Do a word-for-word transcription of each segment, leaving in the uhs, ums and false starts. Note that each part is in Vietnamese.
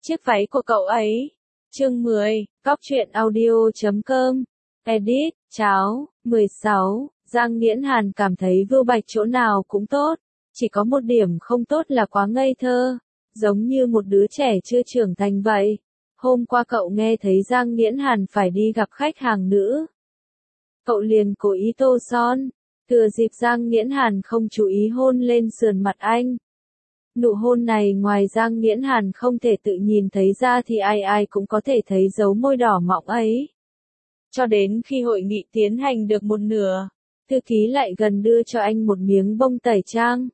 chiếc váy của cậu ấy. Chương mười, Cóc truyện audio chấm com. Edit, cháo, mười sáu, Giang Nghiễn Hàn cảm thấy Vưu Bạch chỗ nào cũng tốt, chỉ có một điểm không tốt là quá ngây thơ, giống như một đứa trẻ chưa trưởng thành vậy. Hôm qua cậu nghe thấy Giang Nghiễn Hàn phải đi gặp khách hàng nữ. Cậu liền cố ý tô son, thừa dịp Giang Nghiễn Hàn không chú ý hôn lên sườn mặt anh. Nụ hôn này ngoài Giang Nghiễn Hàn không thể tự nhìn thấy ra thì ai ai cũng có thể thấy dấu môi đỏ mọng ấy. Cho đến khi hội nghị tiến hành được một nửa, thư ký lại gần đưa cho anh một miếng bông tẩy trang.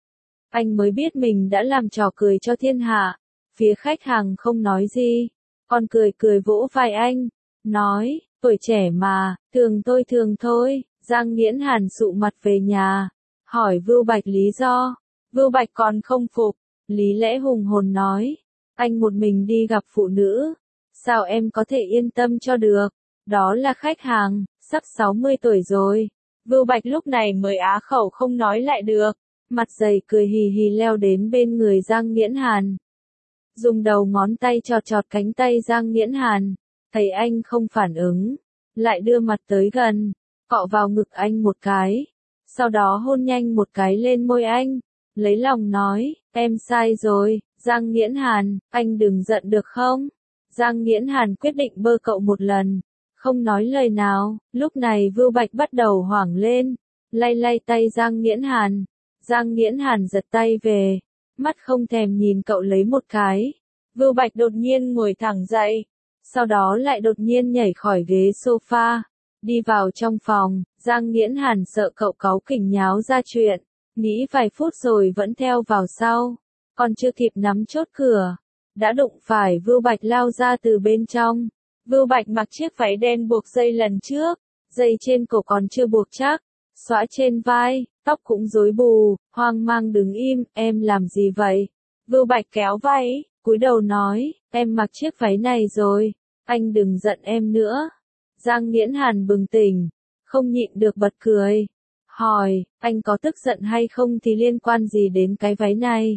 Anh mới biết mình đã làm trò cười cho thiên hạ. Phía khách hàng không nói gì, còn cười cười vỗ vai anh, nói, tuổi trẻ mà, thường thôi thường thôi. Giang Nghiễn Hàn sụ mặt về nhà, hỏi Vưu Bạch lý do. Vưu Bạch còn không phục, lý lẽ hùng hồn nói, anh một mình đi gặp phụ nữ, sao em có thể yên tâm cho được, đó là khách hàng, sắp sáu mươi tuổi rồi. Vưu Bạch lúc này mới á khẩu không nói lại được, mặt dày cười hì hì leo đến bên người Giang Nghiễn Hàn. Dùng đầu ngón tay chọt chọt cánh tay Giang Nghiễn Hàn, thấy anh không phản ứng, lại đưa mặt tới gần, cọ vào ngực anh một cái, sau đó hôn nhanh một cái lên môi anh, lấy lòng nói, em sai rồi, Giang Nghiễn Hàn, anh đừng giận được không? Giang Nghiễn Hàn quyết định bơ cậu một lần, không nói lời nào. Lúc này Vưu Bạch bắt đầu hoảng lên, lay lay tay Giang Nghiễn Hàn. Giang Nghiễn Hàn giật tay về, mắt không thèm nhìn cậu lấy một cái. Vưu Bạch đột nhiên ngồi thẳng dậy, sau đó lại đột nhiên nhảy khỏi ghế sofa, đi vào trong phòng. Giang Nghiễn Hàn sợ cậu cáu kỉnh nháo ra chuyện, nghĩ vài phút rồi vẫn theo vào sau, còn chưa kịp nắm chốt cửa, đã đụng phải Vưu Bạch lao ra từ bên trong. Vưu Bạch mặc chiếc váy đen buộc dây lần trước, dây trên cổ còn chưa buộc chắc, xõa trên vai, tóc cũng rối bù, hoang mang đứng im, em làm gì vậy? Vưu Bạch kéo váy, cúi đầu nói, em mặc chiếc váy này rồi, anh đừng giận em nữa. Giang Nghiễn Hàn bừng tỉnh, không nhịn được bật cười, hỏi, anh có tức giận hay không thì liên quan gì đến cái váy này?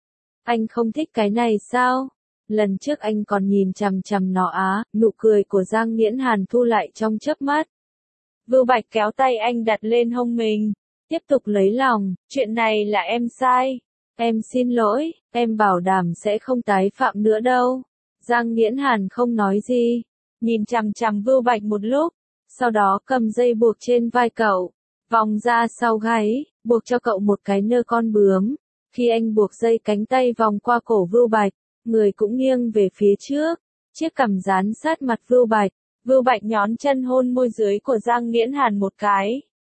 Anh không thích cái này sao? Lần trước anh còn nhìn chằm chằm nó á. Nụ cười của Giang Nghiễn Hàn thu lại trong chớp mắt. Vưu Bạch kéo tay anh đặt lên hông mình, tiếp tục lấy lòng, chuyện này là em sai, em xin lỗi, em bảo đảm sẽ không tái phạm nữa đâu. Giang Nghiễn Hàn không nói gì, nhìn chằm chằm Vưu Bạch một lúc, sau đó cầm dây buộc trên vai cậu, vòng ra sau gáy, buộc cho cậu một cái nơ con bướm. Khi anh buộc dây cánh tay vòng qua cổ Vưu Bạch, người cũng nghiêng về phía trước, chiếc cằm dán sát mặt Vưu Bạch. Vưu Bạch nhón chân hôn môi dưới của Giang Nghiễn Hàn một cái.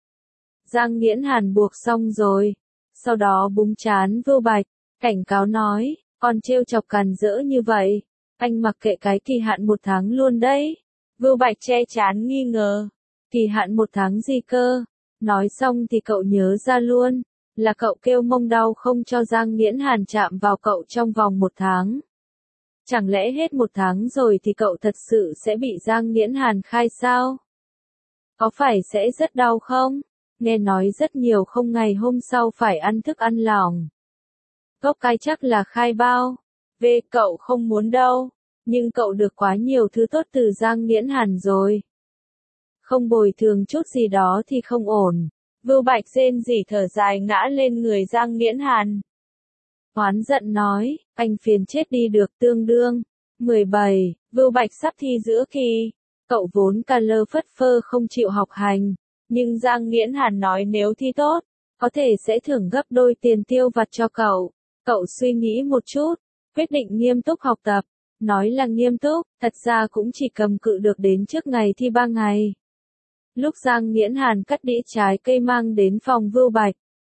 Giang Nghiễn Hàn buộc xong rồi, sau đó búng trán Vưu Bạch, cảnh cáo nói, còn trêu chọc càn rỡ như vậy, anh mặc kệ cái kỳ hạn một tháng luôn đấy. Vưu Bạch che trán nghi ngờ, kỳ hạn một tháng gì cơ? Nói xong thì cậu nhớ ra luôn, là cậu kêu mông đau không cho Giang Nghiễn Hàn chạm vào cậu trong vòng một tháng. Chẳng lẽ hết một tháng rồi thì cậu thật sự sẽ bị Giang Nghiễn Hàn khai sao? Có phải sẽ rất đau không? Nghe nói rất nhiều không ngày hôm sau phải ăn thức ăn lỏng. Gốc cái chắc là khai bao. Về cậu không muốn đâu, nhưng cậu được quá nhiều thứ tốt từ Giang Nghiễn Hàn rồi. Không bồi thường chút gì đó thì không ổn. Vưu Bạch rên rỉ thở dài ngã lên người Giang Nghiễn Hàn. Oán giận nói, anh phiền chết đi được tương đương. mười bảy, Vưu Bạch sắp thi giữa kỳ. Cậu vốn cà lơ phất phơ không chịu học hành. Nhưng Giang Nghiễn Hàn nói nếu thi tốt, có thể sẽ thưởng gấp đôi tiền tiêu vặt cho cậu. Cậu suy nghĩ một chút, quyết định nghiêm túc học tập. Nói là nghiêm túc, thật ra cũng chỉ cầm cự được đến trước ngày thi ba ngày. Lúc Giang Nghiễn Hàn cắt đĩa trái cây mang đến phòng Vưu Bạch,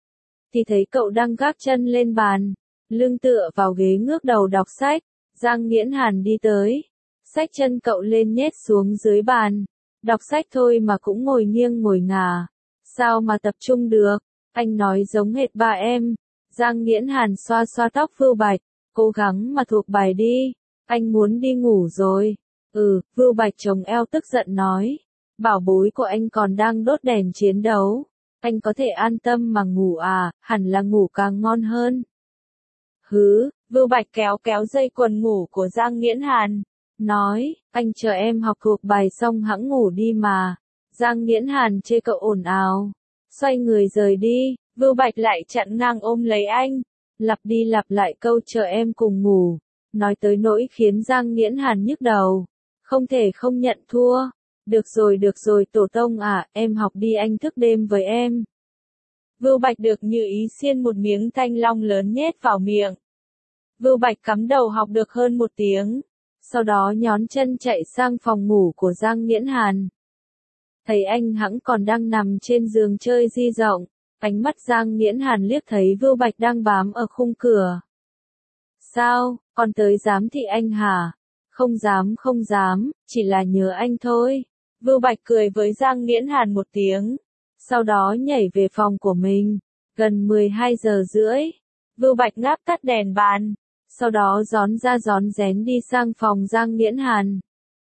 thì thấy cậu đang gác chân lên bàn, lưng tựa vào ghế ngước đầu đọc sách. Giang Nghiễn Hàn đi tới, xách chân cậu lên nhét xuống dưới bàn. Đọc sách thôi mà cũng ngồi nghiêng ngồi ngả, sao mà tập trung được? Anh nói giống hệt ba em. Giang Nghiễn Hàn xoa xoa tóc Vưu Bạch, cố gắng mà thuộc bài đi, anh muốn đi ngủ rồi. Ừ, Vưu Bạch chống eo tức giận nói, bảo bối của anh còn đang đốt đèn chiến đấu, anh có thể an tâm mà ngủ à, hẳn là ngủ càng ngon hơn. Hứ, Vưu Bạch kéo kéo dây quần ngủ của Giang Nghiễn Hàn. Nói, anh chờ em học thuộc bài xong hẵng ngủ đi mà. Giang Nghiễn Hàn chê cậu ồn ào. Xoay người rời đi, Vưu Bạch lại chặn ngang ôm lấy anh. Lặp đi lặp lại câu chờ em cùng ngủ. Nói tới nỗi khiến Giang Nghiễn Hàn nhức đầu. Không thể không nhận thua. Được rồi được rồi tổ tông à, em học đi anh thức đêm với em. Vưu Bạch được Như Ý xiên một miếng thanh long lớn nhét vào miệng. Vưu Bạch cắm đầu học được hơn một tiếng. Sau đó nhón chân chạy sang phòng ngủ của Giang Nghiễn Hàn. Thấy anh hẵng còn đang nằm trên giường chơi di rộng. Ánh mắt Giang Nghiễn Hàn liếc thấy Vưu Bạch đang bám ở khung cửa. Sao, con tới giám thị anh hả? Không dám không dám, chỉ là nhớ anh thôi. Vưu Bạch cười với Giang Nghiễn Hàn một tiếng. Sau đó nhảy về phòng của mình. Gần mười hai giờ rưỡi. Vưu Bạch ngáp tắt đèn bàn. Sau đó rón ra rón rén đi sang phòng Giang Nghiễn Hàn.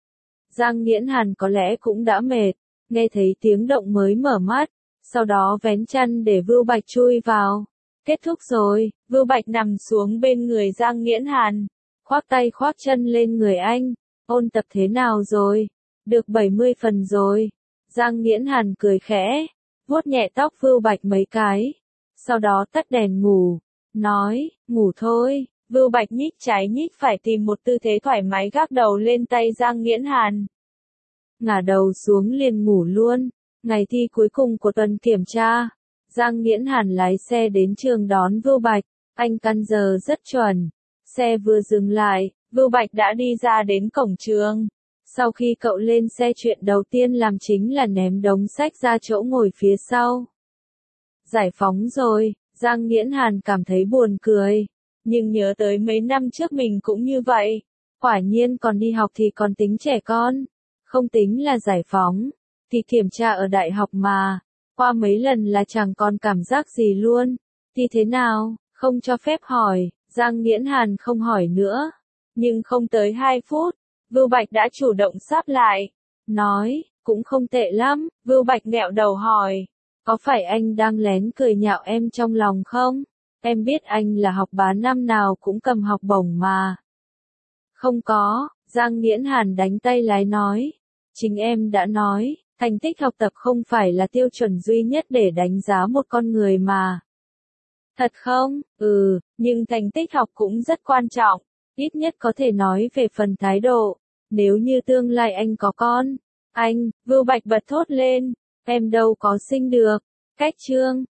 Giang Nghiễn Hàn có lẽ cũng đã mệt. Nghe thấy tiếng động mới mở mắt. Sau đó vén chăn để Vưu Bạch chui vào. Kết thúc rồi, Vưu Bạch nằm xuống bên người Giang Nghiễn Hàn. Khoác tay khoác chân lên người anh. Ôn tập thế nào rồi? Được bảy mươi phần rồi. Giang Nghiễn Hàn cười khẽ. Vuốt nhẹ tóc Vưu Bạch mấy cái. Sau đó tắt đèn ngủ. Nói, ngủ thôi. Vưu Bạch nhích trái nhích phải tìm một tư thế thoải mái gác đầu lên tay Giang Nghiễn Hàn. Ngả đầu xuống liền ngủ luôn. Ngày thi cuối cùng của tuần kiểm tra. Giang Nghiễn Hàn lái xe đến trường đón Vưu Bạch. Anh căn giờ rất chuẩn. Xe vừa dừng lại, Vưu Bạch đã đi ra đến cổng trường. Sau khi cậu lên xe chuyện đầu tiên làm chính là ném đống sách ra chỗ ngồi phía sau. Giải phóng rồi, Giang Nghiễn Hàn cảm thấy buồn cười. Nhưng nhớ tới mấy năm trước mình cũng như vậy. Quả nhiên còn đi học thì còn tính trẻ con. Không tính là giải phóng. Thì kiểm tra ở đại học mà. Qua mấy lần là chẳng còn cảm giác gì luôn. Thì thế nào, không cho phép hỏi. Giang Nghiễn Hàn không hỏi nữa. Nhưng không tới hai phút. Vưu Bạch đã chủ động sáp lại. Nói, cũng không tệ lắm. Vưu Bạch nghẹo đầu hỏi. Có phải anh đang lén cười nhạo em trong lòng không? Em biết anh là học bá năm nào cũng cầm học bổng mà. Không có, Giang Nghiễn Hàn đánh tay lái nói. Chính em đã nói, thành tích học tập không phải là tiêu chuẩn duy nhất để đánh giá một con người mà. Thật không? Ừ, nhưng thành tích học cũng rất quan trọng. Ít nhất có thể nói về phần thái độ. Nếu như tương lai anh có con. Anh, Vưu Bạch bật thốt lên. Em đâu có sinh được. Cách chương.